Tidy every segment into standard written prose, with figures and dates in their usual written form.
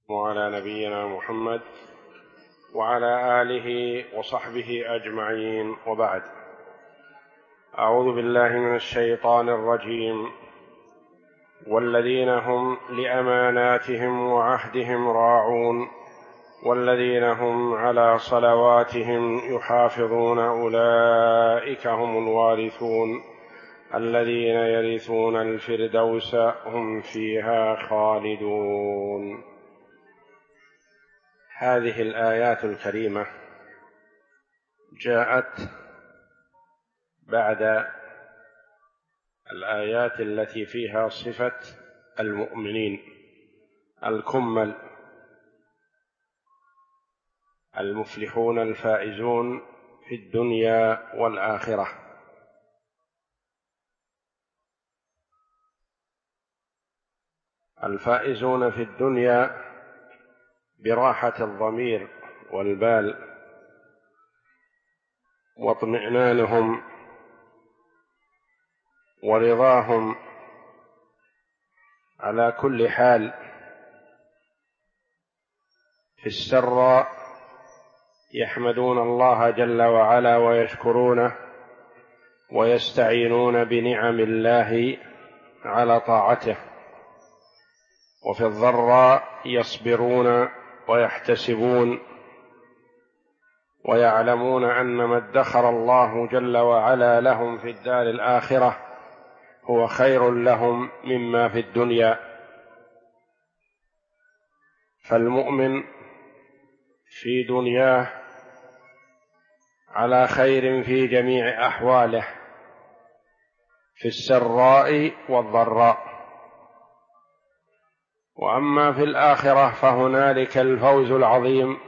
وعلى نبينا محمد وعلى آله وصحبه أجمعين، وبعد. أعوذ بالله من الشيطان الرجيم. والذين هم لأماناتهم وعهدهم راعون والذين هم على صلواتهم يحافظون أولئك هم الوارثون الذين يرثون الفردوس هم فيها خالدون. هذه الآيات الكريمة جاءت بعد الآيات التي فيها صفة المؤمنين الكمل المفلحون الفائزون في الدنيا والآخرة. الفائزون في الدنيا براحة الضمير والبال واطمئنانهم ورضاهم على كل حال، في السراء يحمدون الله جل وعلا ويشكرونه ويستعينون بنعم الله على طاعته، وفي الضراء يصبرون ويحتسبون ويعلمون أن ما ادخر الله جل وعلا لهم في الدار الآخرة هو خير لهم مما في الدنيا. فالمؤمن في دنياه على خير في جميع أحواله في السراء والضراء، وأما في الآخرة فهنالك الفوز العظيم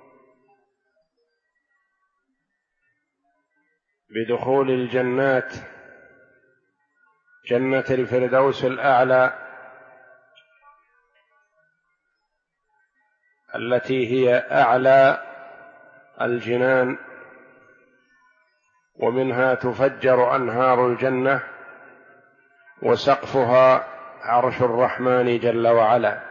بدخول الجنات، جنة الفردوس الأعلى التي هي أعلى الجنان، ومنها تفجر أنهار الجنة، وسقفها عرش الرحمن جل وعلا.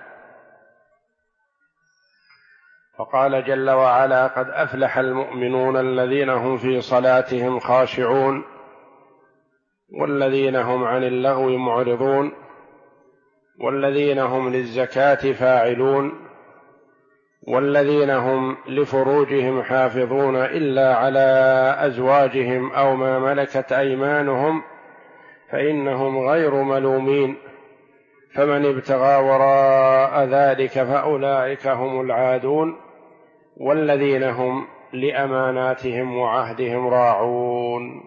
فقال جل وعلا: قد أفلح المؤمنون الذين هم في صلاتهم خاشعون والذين هم عن اللغو معرضون والذين هم للزكاة فاعلون والذين هم لفروجهم حافظون إلا على أزواجهم أو ما ملكت أيمانهم فإنهم غير ملومين فمن ابتغى وراء ذلك فأولئك هم العادون والذين هم لأماناتهم وعهدهم راعون.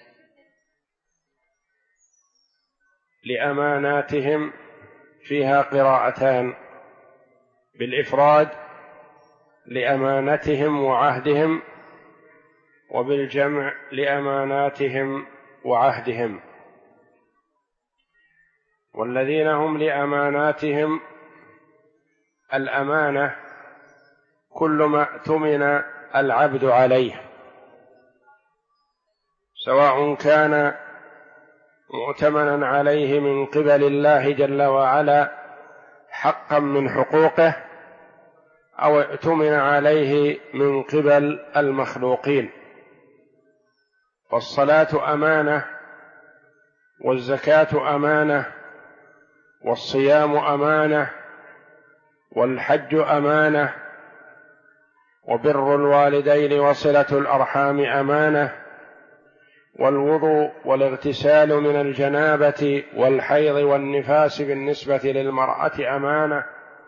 لأماناتهم فيها قراءتان بالإفراد: لأمانتهم وعهدهم، وبالجمع: لأماناتهم وعهدهم. والذين هم لأماناتهم، الأمانة كل ما اؤتمن العبد عليه، سواء كان مؤتمنا عليه من قبل الله جل وعلا حقا من حقوقه، أو اؤتمن عليه من قبل المخلوقين. فالصلاة أمانة، والزكاة أمانة، والصيام أمانة، والحج أمانة، وبر الوالدين وصلة الأرحام أمانة، والوضوء والاغتسال من الجنابة والحيض والنفاس بالنسبة للمرأة أمانة،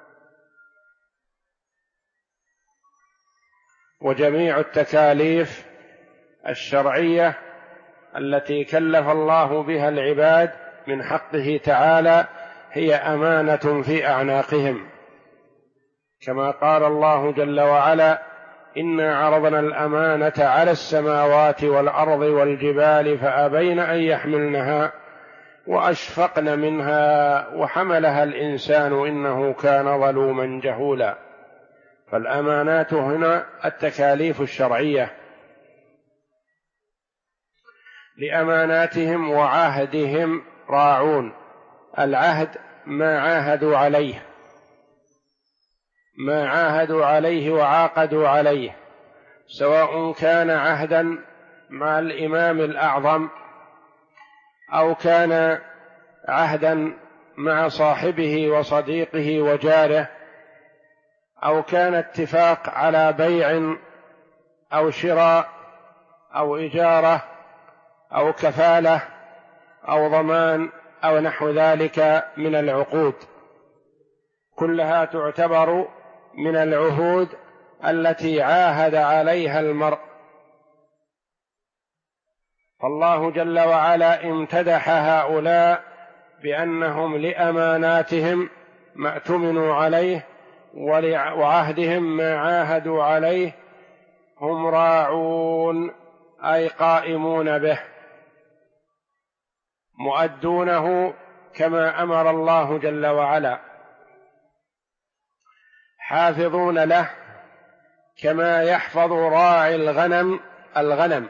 وجميع التكاليف الشرعية التي كلف الله بها العباد من حقه تعالى هي أمانة في أعناقهم، كما قال الله جل وعلا: إنا عرضنا الأمانة على السماوات والأرض والجبال فأبين أن يحملنها وأشفقن منها وحملها الإنسان إنه كان ظلوما جهولا. فالأمانات هنا التكاليف الشرعية. لأماناتهم وعهدهم راعون. العهد ما عاهدوا عليه ما عاهدوا عليه وعاقدوا عليه، سواء كان عهدا مع الإمام الأعظم أو كان عهدا مع صاحبه وصديقه وجاره، أو كان اتفاق على بيع أو شراء أو إجارة أو كفالة أو ضمان أو نحو ذلك من العقود، كلها تعتبر من العهود التي عاهد عليها المرء. فالله جل وعلا امتدح هؤلاء بأنهم لأماناتهم ما اؤتمنوا عليه وعهدهم ما عاهدوا عليه هم راعون، أي قائمون به، مؤدونه كما أمر الله جل وعلا، حافظون له كما يحفظ راعي الغنم،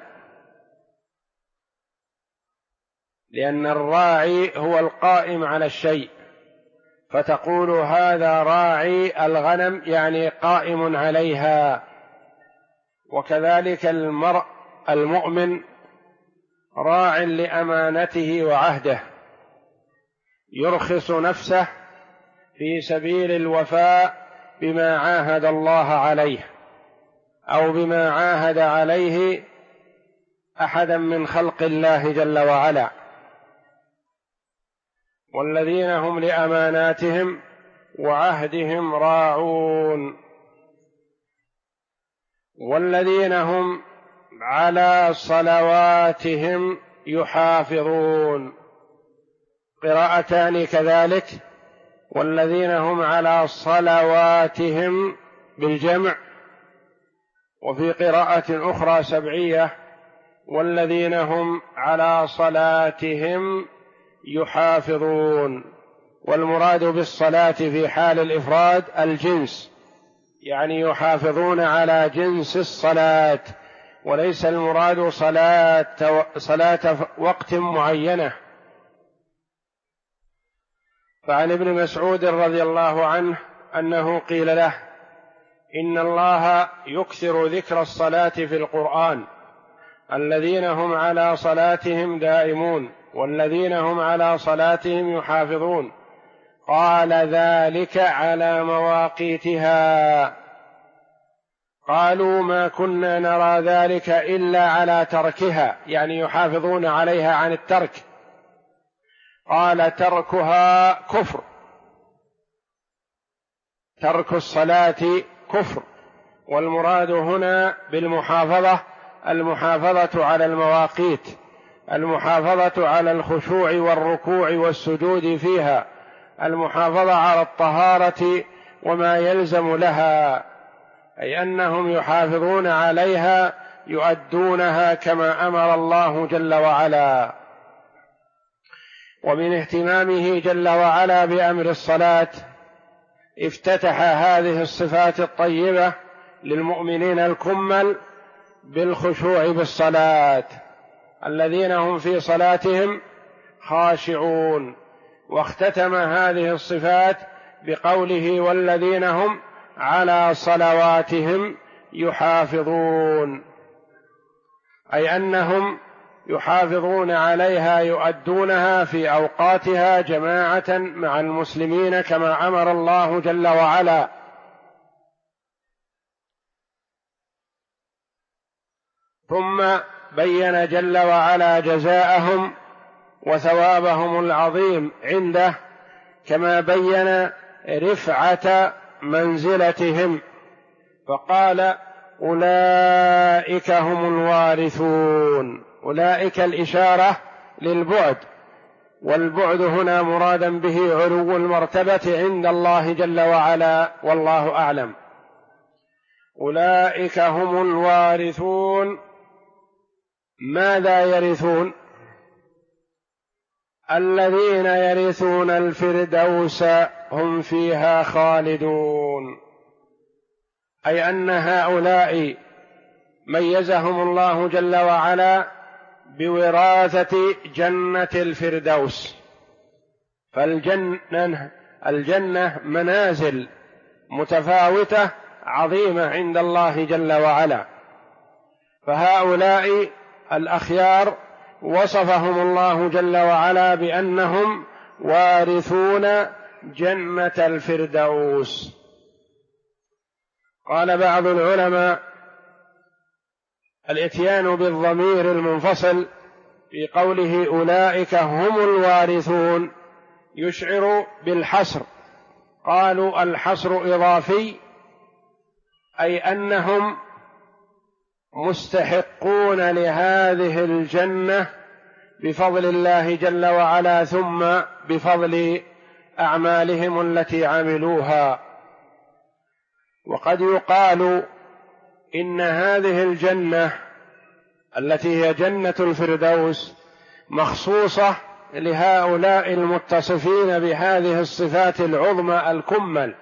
لأن الراعي هو القائم على الشيء، فتقول هذا راعي الغنم يعني قائم عليها. وكذلك المرء المؤمن راع لأمانته وعهده، يرخص نفسه في سبيل الوفاء بما عاهد الله عليه أو بما عاهد عليه أحدا من خلق الله جل وعلا. والذين هم لأماناتهم وعهدهم راعون، والذين هم على صلواتهم يحافظون، قراءتان كذلك، والذين هم على صلواتهم بالجمع، وفي قراءة أخرى سبعية والذين هم على صلاتهم يحافظون. والمراد بالصلاة في حال الإفراد الجنس، يعني يحافظون على جنس الصلاة، وليس المراد صلاة وقت معينة. فعن ابن مسعود رضي الله عنه أنه قيل له: إن الله يكثر ذكر الصلاة في القرآن، الذين هم على صلاتهم دائمون والذين هم على صلاتهم يحافظون. قال: ذلك على مواقيتها. قالوا: ما كنا نرى ذلك إلا على تركها، يعني يحافظون عليها عن الترك. قال: تركها كفر، ترك الصلاة كفر. والمراد هنا بالمحافظة المحافظة على المواقيت، المحافظة على الخشوع والركوع والسجود فيها، المحافظة على الطهارة وما يلزم لها، أي أنهم يحافظون عليها، يؤدونها كما أمر الله جل وعلا. ومن اهتمامه جل وعلا بأمر الصلاة افتتح هذه الصفات الطيبة للمؤمنين الكمل بالخشوع بالصلاة، الذين هم في صلاتهم خاشعون. واختتم هذه الصفات بقوله: والذين هم على صلواتهم يحافظون، أي أنهم يحافظون عليها، يؤدونها في أوقاتها جماعة مع المسلمين كما أمر الله جل وعلا. ثم بين جل وعلا جزاءهم وثوابهم العظيم عنده، كما بين رفعة منزلتهم، فقال: أولئك هم الوارثون. أولئك الإشارة للبعد، والبعد هنا مرادا به علو المرتبة عند الله جل وعلا، والله أعلم. أولئك هم الوارثون. ماذا يرثون؟ الذين يرثون الفردوس هم فيها خالدون، أي أن هؤلاء ميزهم الله جل وعلا بوراثة جنة الفردوس. فالجنة منازل متفاوتة عظيمة عند الله جل وعلا. فهؤلاء الأخيار وصفهم الله جل وعلا بأنهم وارثون جنة الفردوس. قال بعض العلماء: الإتيان بالضمير المنفصل في قوله أولئك هم الوارثون يشعر بالحصر. قالوا الحصر إضافي، أي أنهم مستحقون لهذه الجنة بفضل الله جل وعلا، ثم بفضل أعمالهم التي عملوها. وقد يقال إن هذه الجنة التي هي جنة الفردوس مخصوصة لهؤلاء المتصفين بهذه الصفات العظمى الكمل،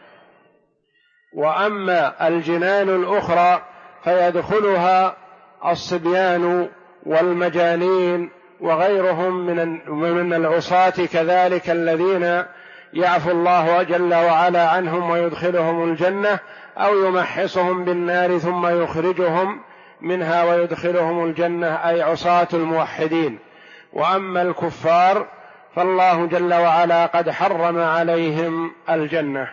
وأما الجنان الأخرى فيدخلها الصبيان والمجانين وغيرهم من العصاة كذلك، الذين يعفو الله جل وعلا عنهم ويدخلهم الجنة، أو يمحصهم بالنار ثم يخرجهم منها ويدخلهم الجنة، أي عصاة الموحدين. وأما الكفار فالله جل وعلا قد حرم عليهم الجنة.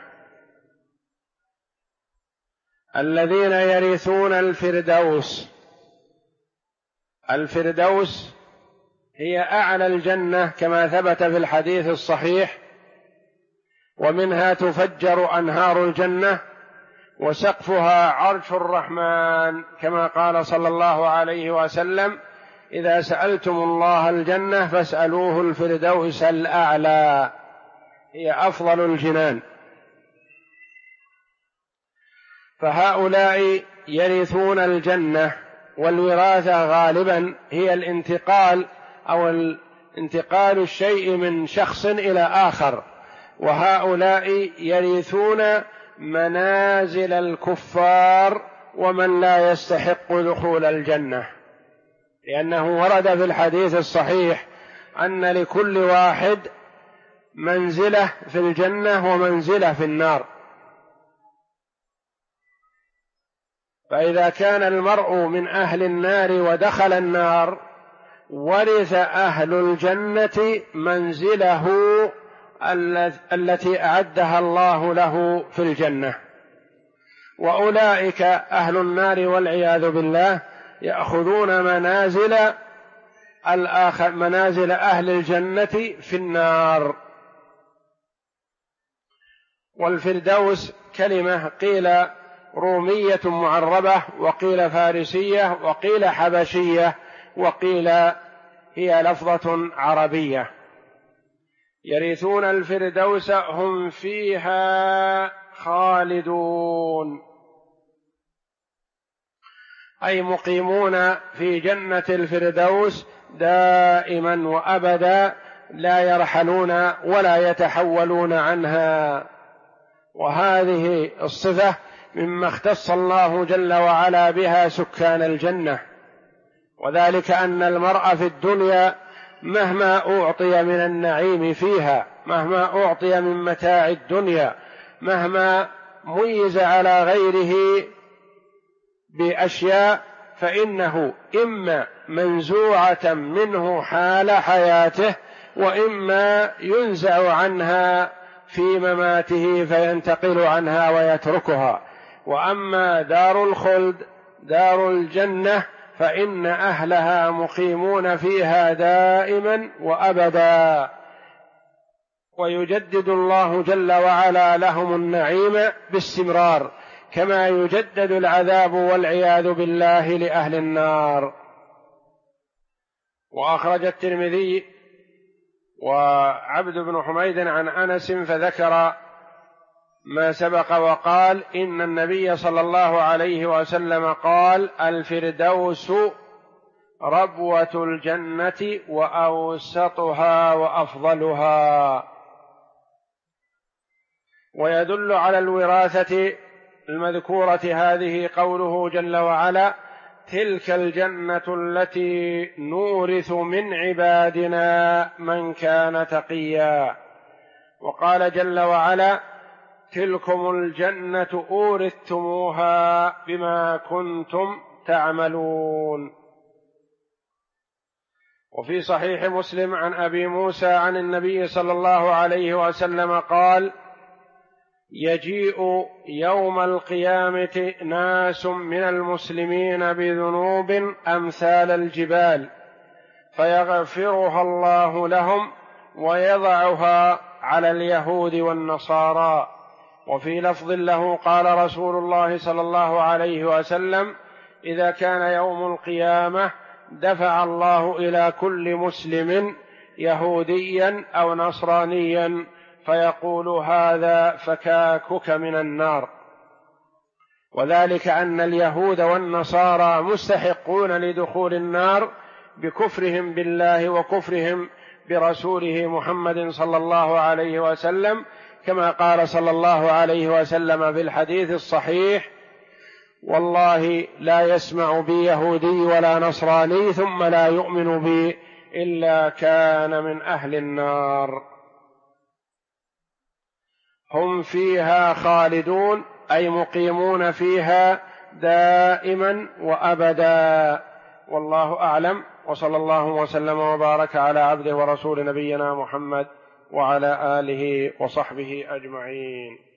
الذين يرثون الفردوس، الفردوس هي أعلى الجنة كما ثبت في الحديث الصحيح، ومنها تفجر أنهار الجنة، وسقفها عرش الرحمن، كما قال صلى الله عليه وسلم: إذا سألتم الله الجنة فاسألوه الفردوس الأعلى، هي أفضل الجنان. فهؤلاء يرثون الجنة، والوراثة غالبا هي الانتقال أو انتقال الشيء من شخص إلى آخر، وهؤلاء يرثون منازل الكفار ومن لا يستحق دخول الجنة، لأنه ورد في الحديث الصحيح أن لكل واحد منزلة في الجنة ومنزلة في النار. فإذا كان المرء من أهل النار ودخل النار، ورث أهل الجنة منزله التي أعدها الله له في الجنة، وأولئك أهل النار والعياذ بالله يأخذون منازل أهل الجنة في النار. والفردوس كلمة قيل رومية معربة، وقيل فارسية، وقيل حبشية، وقيل هي لفظة عربية. يرثون الفردوس هم فيها خالدون، أي مقيمون في جنة الفردوس دائما وأبدا، لا يرحلون ولا يتحولون عنها. وهذه الصفة مما اختص الله جل وعلا بها سكان الجنة، وذلك أن المرء في الدنيا مهما أعطي من النعيم فيها، مهما أعطي من متاع الدنيا، مهما ميز على غيره بأشياء، فإنه إما منزوعة منه حال حياته، وإما ينزع عنها في مماته فينتقل عنها ويتركها. وأما دار الخلد دار الجنة فإن أهلها مقيمون فيها دائما وأبدا، ويجدد الله جل وعلا لهم النعيم باستمرار، كما يجدد العذاب والعياذ بالله لأهل النار. وأخرج الترمذي وعبد بن حميد عن أنس فذكر ما سبق وقال: إن النبي صلى الله عليه وسلم قال: الفردوس ربوة الجنة وأوسطها وأفضلها. ويدل على الوراثة المذكورة هذه قوله جل وعلا: تلك الجنة التي نورث من عبادنا من كان تقيا. وقال جل وعلا: تلكم الجنة أورثتموها بما كنتم تعملون. وفي صحيح مسلم عن أبي موسى عن النبي صلى الله عليه وسلم قال: يجيء يوم القيامة ناس من المسلمين بذنوب أمثال الجبال فيغفرها الله لهم ويضعها على اليهود والنصارى. وفي لفظ له قال رسول الله صلى الله عليه وسلم: إذا كان يوم القيامة دفع الله إلى كل مسلم يهوديا أو نصرانيا فيقول: هذا فكاكك من النار. وذلك أن اليهود والنصارى مستحقون لدخول النار بكفرهم بالله وكفرهم برسوله محمد صلى الله عليه وسلم، كما قال صلى الله عليه وسلم في الحديث الصحيح: والله لا يسمع بي يهودي ولا نصراني ثم لا يؤمن بي إلا كان من أهل النار. هم فيها خالدون، أي مقيمون فيها دائما وأبدا. والله أعلم، وصلى الله وسلم وبارك على عبده ورسول نبينا محمد وعلى آله وصحبه أجمعين.